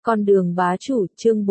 Con đường bá chủ, chương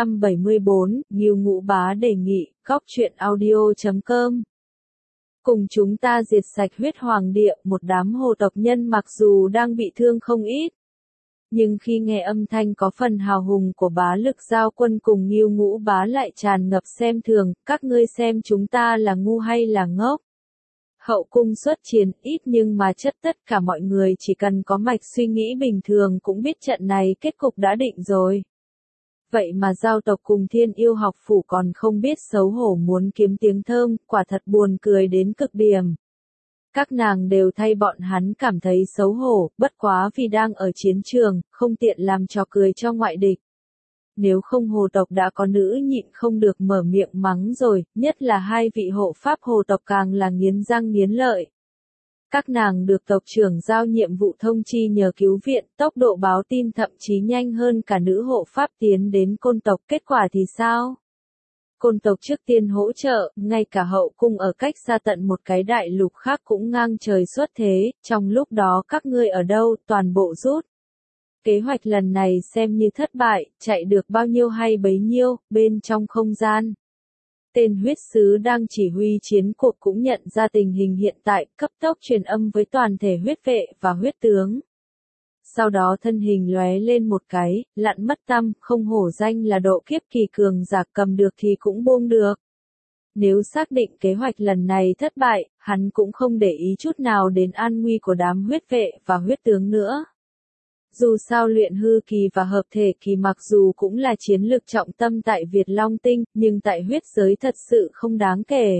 474, Ngưu Ngũ Bá đề nghị, góc truyện audio.com. Cùng chúng ta diệt sạch huyết hoàng địa, một đám hồ tộc nhân mặc dù đang bị thương không ít. Nhưng khi nghe âm thanh có phần hào hùng của bá lực giao quân cùng Ngưu Ngũ Bá lại tràn ngập xem thường, các ngươi xem chúng ta là ngu hay là ngốc. Hậu cung xuất chiến ít nhưng mà chất tất cả mọi người chỉ cần có mạch suy nghĩ bình thường cũng biết trận này kết cục đã định rồi. Vậy mà giao tộc cùng Thiên Yêu học phủ còn không biết xấu hổ muốn kiếm tiếng thơm, quả thật buồn cười đến cực điểm. Các nàng đều thay bọn hắn cảm thấy xấu hổ, bất quá vì đang ở chiến trường, không tiện làm trò cười cho ngoại địch. Nếu không hồ tộc đã có nữ nhịn không được mở miệng mắng rồi, nhất là hai vị hộ pháp hồ tộc càng là nghiến răng nghiến lợi. Các nàng được tộc trưởng giao nhiệm vụ thông chi nhờ cứu viện, tốc độ báo tin thậm chí nhanh hơn cả nữ hộ pháp tiến đến côn tộc, kết quả thì sao? Côn tộc trước tiên hỗ trợ, ngay cả hậu cung ở cách xa tận một cái đại lục khác cũng ngang trời xuất thế, trong lúc đó các ngươi ở đâu, toàn bộ rút. Kế hoạch lần này xem như thất bại, chạy được bao nhiêu hay bấy nhiêu, bên trong không gian. Tên huyết sứ đang chỉ huy chiến cuộc cũng nhận ra tình hình hiện tại, cấp tốc truyền âm với toàn thể huyết vệ và huyết tướng. Sau đó thân hình lóe lên một cái, lặn mất tăm, không hổ danh là độ kiếp kỳ cường giả, cầm được thì cũng buông được. Nếu xác định kế hoạch lần này thất bại, hắn cũng không để ý chút nào đến an nguy của đám huyết vệ và huyết tướng nữa. Dù sao luyện hư kỳ và hợp thể kỳ mặc dù cũng là chiến lược trọng tâm tại Việt Long Tinh, nhưng tại huyết giới thật sự không đáng kể.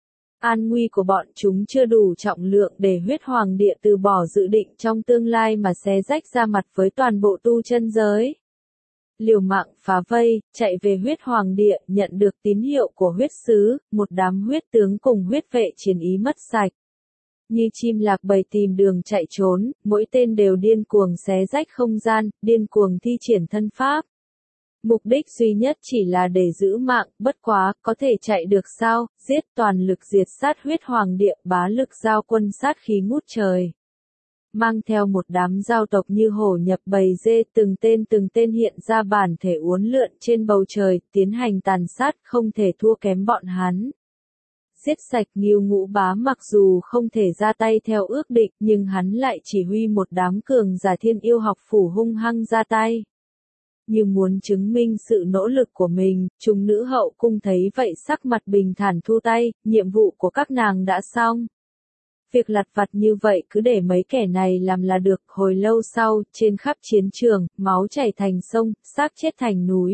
An nguy của bọn chúng chưa đủ trọng lượng để huyết hoàng địa từ bỏ dự định trong tương lai mà xé rách ra mặt với toàn bộ tu chân giới. Liều mạng phá vây, chạy về huyết hoàng địa, nhận được tín hiệu của huyết sứ, một đám huyết tướng cùng huyết vệ chiến ý mất sạch. Như chim lạc bầy tìm đường chạy trốn, mỗi tên đều điên cuồng xé rách không gian, điên cuồng thi triển thân pháp. Mục đích duy nhất chỉ là để giữ mạng, bất quá, có thể chạy được sao, giết toàn lực diệt sát huyết hoàng địa, bá lực giao quân sát khí ngút trời. Mang theo một đám giao tộc như hổ nhập bầy dê, từng tên hiện ra bản thể uốn lượn trên bầu trời, tiến hành tàn sát, không thể thua kém bọn hắn. Giết sạch Ngưu Ngũ Bá mặc dù không thể ra tay theo ước định, nhưng hắn lại chỉ huy một đám cường giả Thiên Yêu học phủ hung hăng ra tay. Như muốn chứng minh sự nỗ lực của mình, chúng nữ hậu cung thấy vậy sắc mặt bình thản thu tay, nhiệm vụ của các nàng đã xong. Việc lặt vặt như vậy cứ để mấy kẻ này làm là được. Hồi lâu sau, trên khắp chiến trường, máu chảy thành sông, xác chết thành núi.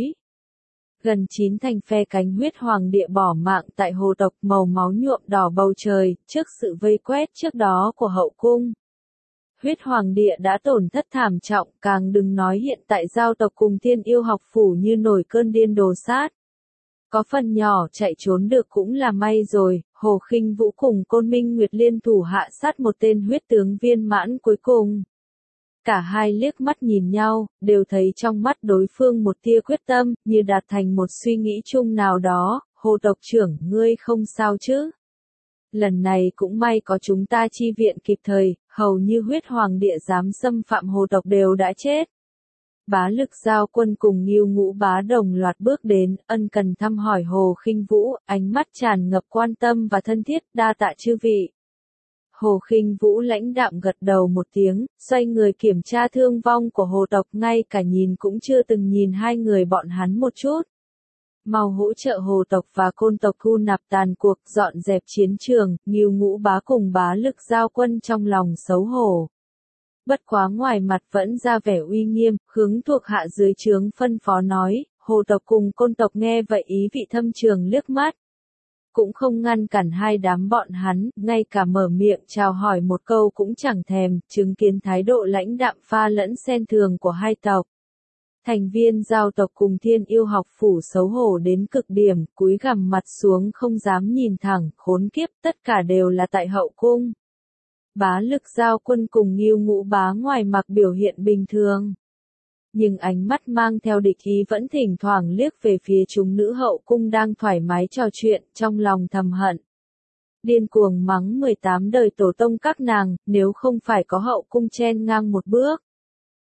Gần 9 thành phe cánh huyết hoàng địa bỏ mạng tại hồ tộc, màu máu nhuộm đỏ bầu trời, trước sự vây quét trước đó của hậu cung. Huyết hoàng địa đã tổn thất thảm trọng, càng đừng nói hiện tại giao tộc cùng Thiên Yêu học phủ như nổi cơn điên đồ sát. Có phần nhỏ chạy trốn được cũng là may rồi, Hồ Khinh Vũ cùng Côn Minh Nguyệt liên thủ hạ sát một tên huyết tướng viên mãn cuối cùng. Cả hai liếc mắt nhìn nhau, đều thấy trong mắt đối phương một tia quyết tâm, như đạt thành một suy nghĩ chung nào đó. Hồ tộc trưởng, ngươi không sao chứ? Lần này cũng may có chúng ta chi viện kịp thời, hầu như huyết hoàng địa dám xâm phạm hồ tộc đều đã chết. Bá lực giao quân cùng Ngưu Ngũ Bá đồng loạt bước đến, ân cần thăm hỏi Hồ Khinh Vũ, ánh mắt tràn ngập quan tâm và thân thiết, đa tạ chư vị. Hồ Khinh Vũ lãnh đạm gật đầu một tiếng, xoay người kiểm tra thương vong của hồ tộc, ngay cả nhìn cũng chưa từng nhìn hai người bọn hắn một chút. Mau hỗ trợ hồ tộc và côn tộc thu nạp tàn cuộc, dọn dẹp chiến trường. Ngưu Ngũ Bá cùng bá lực giao quân trong lòng xấu hổ. Bất quá ngoài mặt vẫn ra vẻ uy nghiêm, hướng thuộc hạ dưới trướng phân phó nói, hồ tộc cùng côn tộc nghe vậy ý vị thâm trường liếc mắt. Cũng không ngăn cản hai đám bọn hắn, ngay cả mở miệng chào hỏi một câu cũng chẳng thèm, chứng kiến thái độ lãnh đạm pha lẫn xen thường của hai tộc. Thành viên giao tộc cùng Thiên Yêu học phủ xấu hổ đến cực điểm, cúi gằm mặt xuống không dám nhìn thẳng, khốn kiếp, tất cả đều là tại hậu cung. Bá lực giao quân cùng Ngưu Ngũ Bá ngoài mặt biểu hiện bình thường. Nhưng ánh mắt mang theo địch ý vẫn thỉnh thoảng liếc về phía chúng nữ hậu cung đang thoải mái trò chuyện, trong lòng thầm hận. Điên cuồng mắng 18 đời tổ tông các nàng, nếu không phải có hậu cung chen ngang một bước.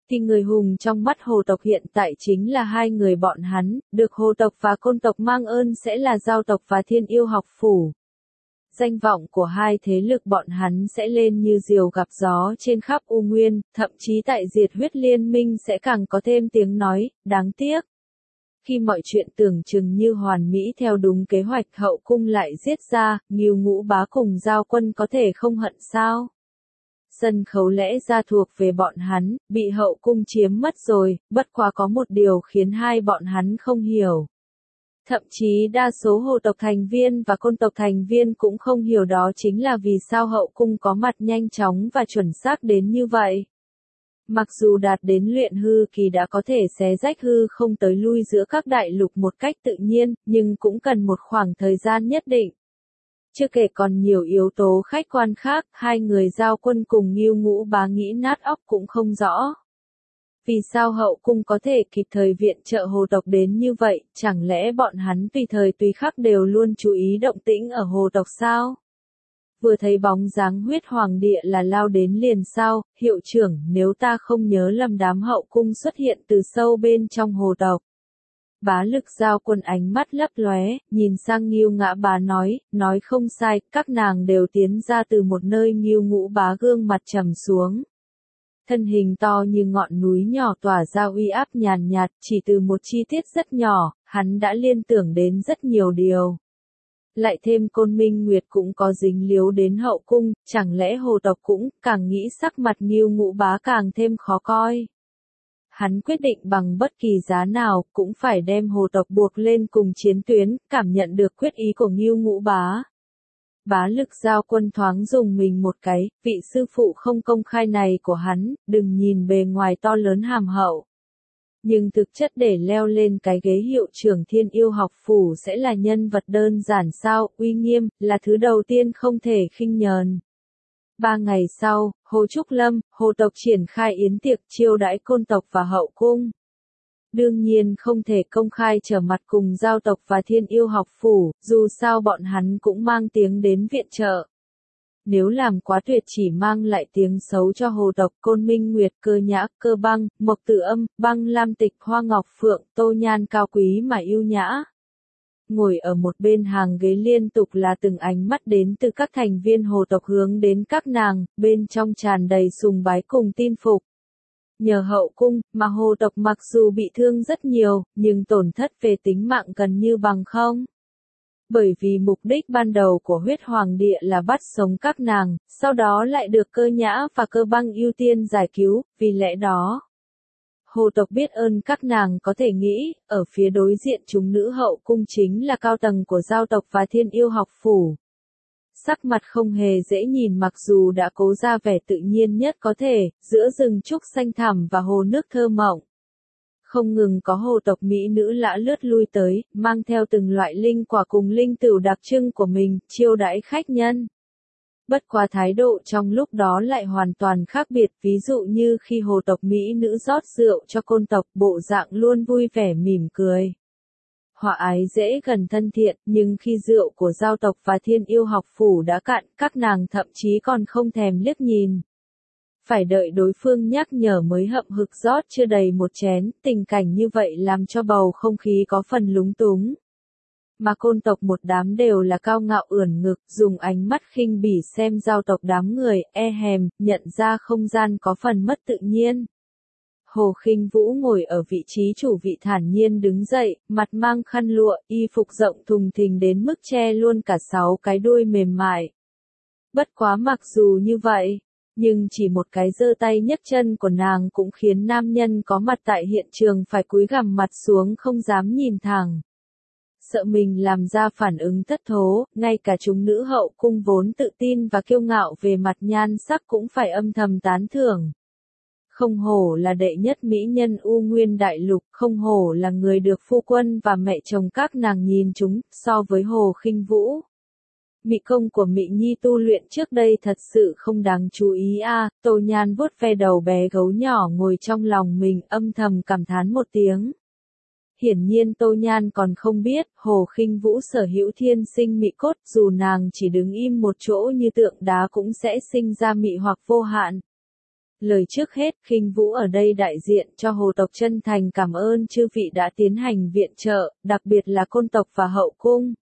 thì người hùng trong mắt hồ tộc hiện tại chính là hai người bọn hắn, được hồ tộc và côn tộc mang ơn sẽ là giao tộc và thiên yêu học phủ. Danh vọng của hai thế lực bọn hắn sẽ lên như diều gặp gió trên khắp U Nguyên, thậm chí tại diệt huyết liên minh sẽ càng có thêm tiếng nói, đáng tiếc. Khi mọi chuyện tưởng chừng như hoàn mỹ theo đúng kế hoạch hậu cung lại giết ra, Ngưu Ngũ Bá cùng Giao Quân có thể không hận sao? Sân khấu lẽ ra thuộc về bọn hắn, bị hậu cung chiếm mất rồi, bất quá có một điều khiến hai bọn hắn không hiểu. Thậm chí đa số hồ tộc thành viên và côn tộc thành viên cũng không hiểu đó chính là vì sao hậu cung có mặt nhanh chóng và chuẩn xác đến như vậy. Mặc dù đạt đến luyện hư kỳ đã có thể xé rách hư không tới lui giữa các đại lục một cách tự nhiên, nhưng cũng cần một khoảng thời gian nhất định. Chưa kể còn nhiều yếu tố khách quan khác, hai người Giao Quân cùng Ngưu Ngũ Bá nghĩ nát óc cũng không rõ. Vì sao hậu cung có thể kịp thời viện trợ hồ tộc đến như vậy, chẳng lẽ bọn hắn tùy thời tùy khắc đều luôn chú ý động tĩnh ở hồ tộc sao? Vừa thấy bóng dáng huyết hoàng địa là lao đến liền sao, hiệu trưởng, nếu ta không nhớ lầm đám hậu cung xuất hiện từ sâu bên trong hồ tộc. Bá Lực Giao Quân ánh mắt lấp lóe, nhìn sang Ngưu Ngã Bá nói không sai, các nàng đều tiến ra từ một nơi. Ngưu Ngũ Bá gương mặt trầm xuống. Thân hình to như ngọn núi nhỏ tỏa ra uy áp nhàn nhạt, chỉ từ một chi tiết rất nhỏ, hắn đã liên tưởng đến rất nhiều điều. Lại thêm Côn Minh Nguyệt cũng có dính líu đến hậu cung, chẳng lẽ hồ tộc cũng, càng nghĩ sắc mặt Ngưu Ngũ Bá càng thêm khó coi. Hắn quyết định bằng bất kỳ giá nào, cũng phải đem hồ tộc buộc lên cùng chiến tuyến, cảm nhận được quyết ý của Ngưu Ngũ Bá. Bá Lực Giao Quân thoáng dùng mình một cái, vị sư phụ không công khai này của hắn, đừng nhìn bề ngoài to lớn hàm hậu. Nhưng thực chất để leo lên cái ghế hiệu trưởng thiên yêu học phủ sẽ là nhân vật đơn giản sao, uy nghiêm, là thứ đầu tiên không thể khinh nhờn. 3 ngày sau, Hồ Trúc Lâm, hồ tộc triển khai yến tiệc chiêu đãi côn tộc và hậu cung. Đương nhiên không thể công khai trở mặt cùng giao tộc và thiên yêu học phủ, dù sao bọn hắn cũng mang tiếng đến viện trợ. Nếu làm quá tuyệt chỉ mang lại tiếng xấu cho hồ tộc. Côn Minh Nguyệt, Cơ Nhã, Cơ Băng, Mộc Tử Âm, Băng Lam Tịch, Hoa Ngọc Phượng, Tô Nhan cao quý mà yêu nhã. Ngồi ở một bên hàng ghế liên tục là từng ánh mắt đến từ các thành viên hồ tộc hướng đến các nàng, bên trong tràn đầy sùng bái cùng tin phục. Nhờ hậu cung, mà hồ tộc mặc dù bị thương rất nhiều, nhưng tổn thất về tính mạng gần như bằng không. Bởi vì mục đích ban đầu của huyết hoàng địa là bắt sống các nàng, sau đó lại được Cơ Nhã và Cơ Băng ưu tiên giải cứu, vì lẽ đó. Hồ tộc biết ơn các nàng có thể nghĩ, ở phía đối diện chúng nữ hậu cung chính là cao tầng của giao tộc và thiên yêu học phủ. Sắc mặt không hề dễ nhìn mặc dù đã cố ra vẻ tự nhiên nhất có thể, giữa rừng trúc xanh thẳm và hồ nước thơ mộng. Không ngừng có hồ tộc mỹ nữ lã lướt lui tới, mang theo từng loại linh quả cùng linh tửu đặc trưng của mình, chiêu đãi khách nhân. Bất quá thái độ trong lúc đó lại hoàn toàn khác biệt, ví dụ như khi hồ tộc mỹ nữ rót rượu cho côn tộc, bộ dạng luôn vui vẻ mỉm cười. Hòa ái dễ gần thân thiện, nhưng khi rượu của giao tộc và thiên yêu học phủ đã cạn, các nàng thậm chí còn không thèm liếc nhìn. Phải đợi đối phương nhắc nhở mới hậm hực rót chưa đầy một chén, tình cảnh như vậy làm cho bầu không khí có phần lúng túng. Mà côn tộc một đám đều là cao ngạo ưỡn ngực, dùng ánh mắt khinh bỉ xem giao tộc đám người, e hèm, nhận ra không gian có phần mất tự nhiên. Hồ Khinh Vũ ngồi ở vị trí chủ vị thản nhiên đứng dậy, mặt mang khăn lụa, y phục rộng thùng thình đến mức che luôn cả 6 cái đuôi mềm mại. Bất quá mặc dù như vậy, nhưng chỉ một cái giơ tay nhấc chân của nàng cũng khiến nam nhân có mặt tại hiện trường phải cúi gằm mặt xuống không dám nhìn thẳng. Sợ mình làm ra phản ứng thất thố, ngay cả chúng nữ hậu cung vốn tự tin và kiêu ngạo về mặt nhan sắc cũng phải âm thầm tán thưởng. Không hổ là đệ nhất mỹ nhân U Nguyên Đại Lục, không hổ là người được phu quân và mẹ chồng các nàng nhìn chúng, so với Hồ Khinh Vũ. Mỹ công của Mỹ Nhi tu luyện trước đây thật sự không đáng chú ý a. Tô Nhan vuốt ve đầu bé gấu nhỏ ngồi trong lòng mình, âm thầm cảm thán một tiếng. Hiển nhiên Tô Nhan còn không biết, Hồ Khinh Vũ sở hữu thiên sinh mỹ cốt, dù nàng chỉ đứng im một chỗ như tượng đá cũng sẽ sinh ra mị hoặc vô hạn. Lời trước hết, Khinh Vũ ở đây đại diện cho hồ tộc chân thành cảm ơn chư vị đã tiến hành viện trợ, đặc biệt là Côn tộc và Hậu cung.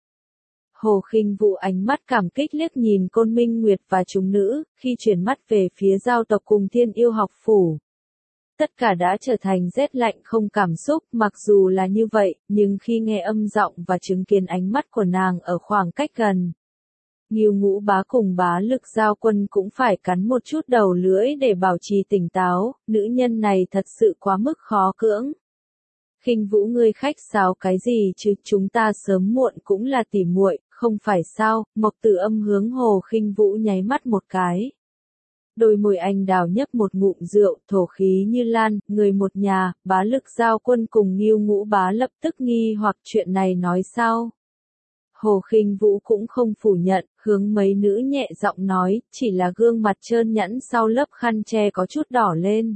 Hồ Khinh Vũ ánh mắt cảm kích liếc nhìn Côn Minh Nguyệt và chúng nữ, khi chuyển mắt về phía giao tộc cùng Thiên Yêu học phủ. Tất cả đã trở thành rét lạnh không cảm xúc, mặc dù là như vậy, nhưng khi nghe âm giọng và chứng kiến ánh mắt của nàng ở khoảng cách gần. Ngưu Ngũ Bá cùng Bá Lực Giao Quân cũng phải cắn một chút đầu lưỡi để bảo trì tỉnh táo, nữ nhân này thật sự quá mức khó cưỡng. Khinh Vũ ngươi khách sáo cái gì chứ, chúng ta sớm muộn cũng là tỉ muội, không phải sao? Mộc Tử Âm hướng Hồ Khinh Vũ nháy mắt một cái. Đôi môi anh đào nhấp một ngụm rượu, thổ khí như lan, người một nhà. Bá Lực Giao Quân cùng Ngưu Ngũ Bá lập tức nghi hoặc chuyện này nói sao? Hồ Khinh Vũ cũng không phủ nhận, hướng mấy nữ nhẹ giọng nói, chỉ là gương mặt trơn nhẵn sau lớp khăn che có chút đỏ lên.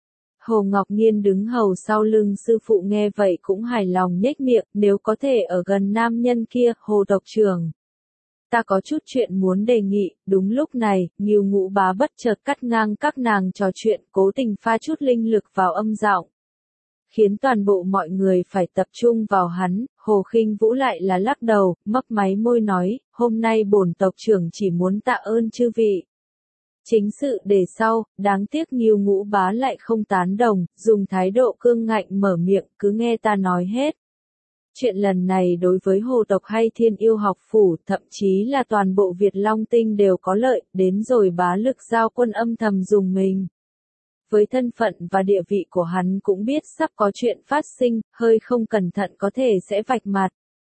Hồ Ngọc Nghiên đứng hầu sau lưng sư phụ nghe vậy cũng hài lòng nhếch miệng, nếu có thể ở gần nam nhân kia, Hồ tộc trưởng. Ta có chút chuyện muốn đề nghị, đúng lúc này, Ngưu Ngũ Bá bất chợt cắt ngang các nàng trò chuyện, cố tình pha chút linh lực vào âm giọng, khiến toàn bộ mọi người phải tập trung vào hắn. Hồ Khinh Vũ lại là lắc đầu, mấp máy môi nói, hôm nay bổn tộc trưởng chỉ muốn tạ ơn chư vị. Chính sự để sau, đáng tiếc Ngưu Ngũ Bá lại không tán đồng, dùng thái độ cương ngạnh mở miệng, cứ nghe ta nói hết. Chuyện lần này đối với hồ tộc hay Thiên Yêu học phủ, thậm chí là toàn bộ Việt Long Tinh đều có lợi, đến rồi Bá Lực Giao Quân âm thầm dùng mình. Với thân phận và địa vị của hắn cũng biết sắp có chuyện phát sinh, hơi không cẩn thận có thể sẽ vạch mặt.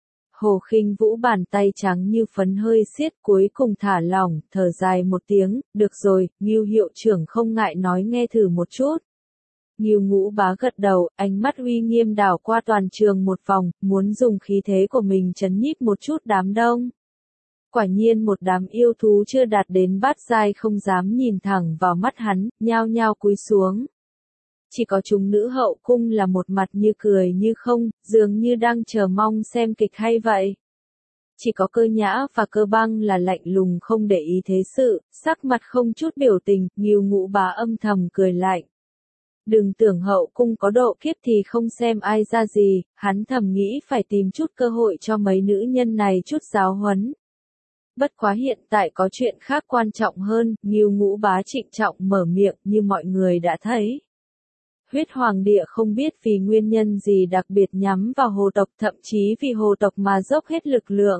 Hồ Khinh Vũ bàn tay trắng như phấn hơi siết, cuối cùng thả lỏng, thở dài một tiếng, được rồi, Ngưu hiệu trưởng không ngại nói nghe thử một chút. Ngưu Ngũ Bá gật đầu, ánh mắt uy nghiêm đảo qua toàn trường một vòng, muốn dùng khí thế của mình trấn nhiếp một chút đám đông. Quả nhiên một đám yêu thú chưa đạt đến bát giai không dám nhìn thẳng vào mắt hắn, nhao nhao cúi xuống. Chỉ có chúng nữ hậu cung là một mặt như cười như không, dường như đang chờ mong xem kịch hay vậy. Chỉ có Cơ Nhã và Cơ Băng là lạnh lùng không để ý thế sự, sắc mặt không chút biểu tình. Ngưu Ngũ Bá âm thầm cười lạnh. Đừng tưởng hậu cung có độ kiếp thì không xem ai ra gì, hắn thầm nghĩ phải tìm chút cơ hội cho mấy nữ nhân này chút giáo huấn. Bất quá hiện tại có chuyện khác quan trọng hơn, Ngưu Ngũ Bá trịnh trọng mở miệng, như mọi người đã thấy. Huyết Hoàng Địa không biết vì nguyên nhân gì đặc biệt nhắm vào hồ tộc, thậm chí vì hồ tộc mà dốc hết lực lượng.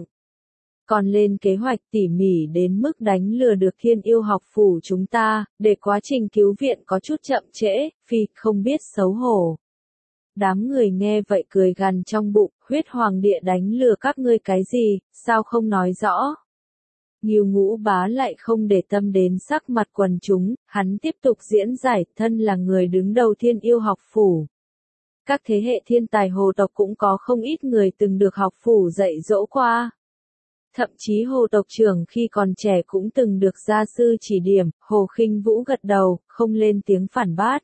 Còn lên kế hoạch tỉ mỉ đến mức đánh lừa được Thiên Yêu học phủ chúng ta, để quá trình cứu viện có chút chậm trễ, vì không biết xấu hổ. Đám người nghe vậy cười gằn trong bụng, Huyết Hoàng Địa đánh lừa các ngươi cái gì, sao không nói rõ. Ngưu Ngũ Bá lại không để tâm đến sắc mặt quần chúng, hắn tiếp tục diễn giải, thân là người đứng đầu Thiên Yêu học phủ. Các thế hệ thiên tài hồ tộc cũng có không ít người từng được học phủ dạy dỗ qua. Thậm chí hồ tộc trưởng khi còn trẻ cũng từng được gia sư chỉ điểm. Hồ Khinh Vũ gật đầu, không lên tiếng phản bác.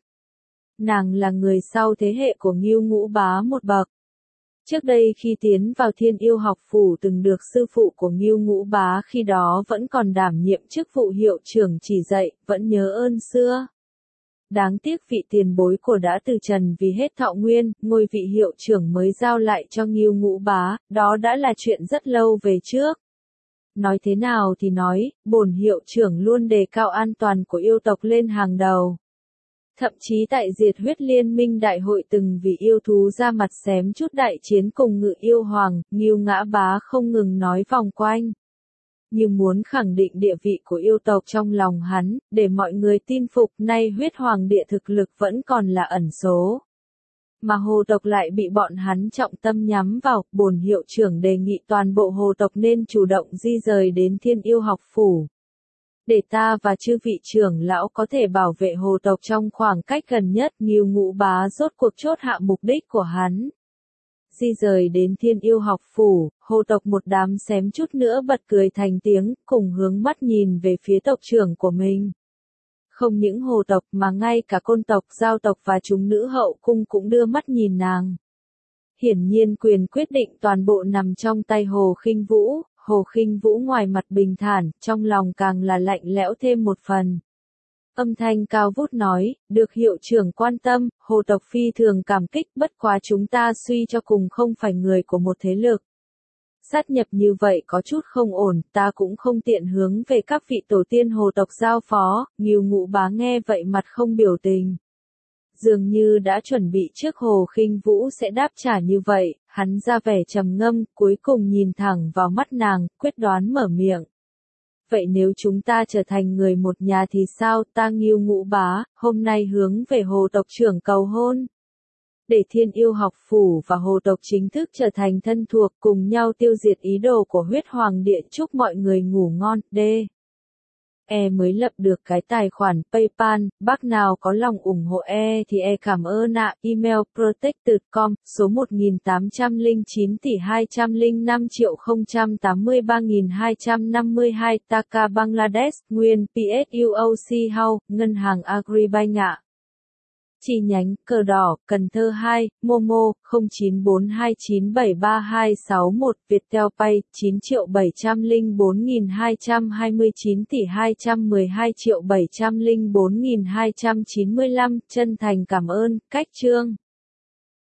Nàng là người sau thế hệ của Ngưu Ngũ Bá một bậc. Trước đây khi tiến vào Thiên Yêu học phủ từng được sư phụ của Ngưu Ngũ Bá khi đó vẫn còn đảm nhiệm chức vụ hiệu trưởng chỉ dạy, vẫn nhớ ơn xưa. Đáng tiếc vị tiền bối của đã từ trần vì hết thọ nguyên, ngôi vị hiệu trưởng mới giao lại cho Ngưu Ngũ Bá, đó đã là chuyện rất lâu về trước. Nói thế nào thì nói, bổn hiệu trưởng luôn đề cao an toàn của yêu tộc lên hàng đầu. Thậm chí tại Diệt Huyết Liên Minh Đại hội từng vì yêu thú ra mặt xém chút đại chiến cùng Ngự Yêu Hoàng, Ngưu Ngã Bá không ngừng nói vòng quanh. Nhưng muốn khẳng định địa vị của yêu tộc trong lòng hắn, để mọi người tin phục, nay Huyết Hoàng Địa thực lực vẫn còn là ẩn số. Mà hồ tộc lại bị bọn hắn trọng tâm nhắm vào, bổn hiệu trưởng đề nghị toàn bộ hồ tộc nên chủ động di rời đến Thiên Yêu học phủ. Để ta và chư vị trưởng lão có thể bảo vệ hồ tộc trong khoảng cách gần nhất. Ngưu Ngũ Bá rốt cuộc chốt hạ mục đích của hắn. Di rời đến Thiên Yêu học phủ, hồ tộc một đám xém chút nữa bật cười thành tiếng, cùng hướng mắt nhìn về phía tộc trưởng của mình. Không những hồ tộc mà ngay cả Côn tộc, Giao tộc và chúng nữ hậu cung cũng đưa mắt nhìn nàng. Hiển nhiên quyền quyết định toàn bộ nằm trong tay Hồ Khinh Vũ. Hồ Khinh Vũ ngoài mặt bình thản, trong lòng càng là lạnh lẽo thêm một phần. Âm thanh cao vút nói, được hiệu trưởng quan tâm, hồ tộc phi thường cảm kích, bất quá chúng ta suy cho cùng không phải người của một thế lực. Sát nhập như vậy có chút không ổn, ta cũng không tiện hướng về các vị tổ tiên hồ tộc giao phó, Ngưu Ngũ Bá nghe vậy mặt không biểu tình. Dường như đã chuẩn bị trước Hồ Khinh Vũ sẽ đáp trả như vậy, hắn ra vẻ trầm ngâm, cuối cùng nhìn thẳng vào mắt nàng, quyết đoán mở miệng. Vậy nếu chúng ta trở thành người một nhà thì sao, ta Ngưu Ngũ Bá, hôm nay hướng về hồ tộc trưởng cầu hôn. Để Thiên Yêu học phủ và hồ tộc chính thức trở thành thân thuộc, cùng nhau tiêu diệt ý đồ của huyết hoàng địa, chúc mọi người ngủ ngon, D. Mới lập được cái tài khoản PayPal, bác nào có lòng ủng hộ thì cảm ơn ạ. Email protected.com, số 1809 tỷ 205.083.252, Dhaka Bangladesh, nguyên PSUOC House, Ngân hàng Agribank ạ. Chi nhánh Cờ Đỏ, Cần Thơ 2, Momo 0942973261, Viettel Pay 9.704.229 tỷ 212.704.295, chân thành cảm ơn, Cách Trương.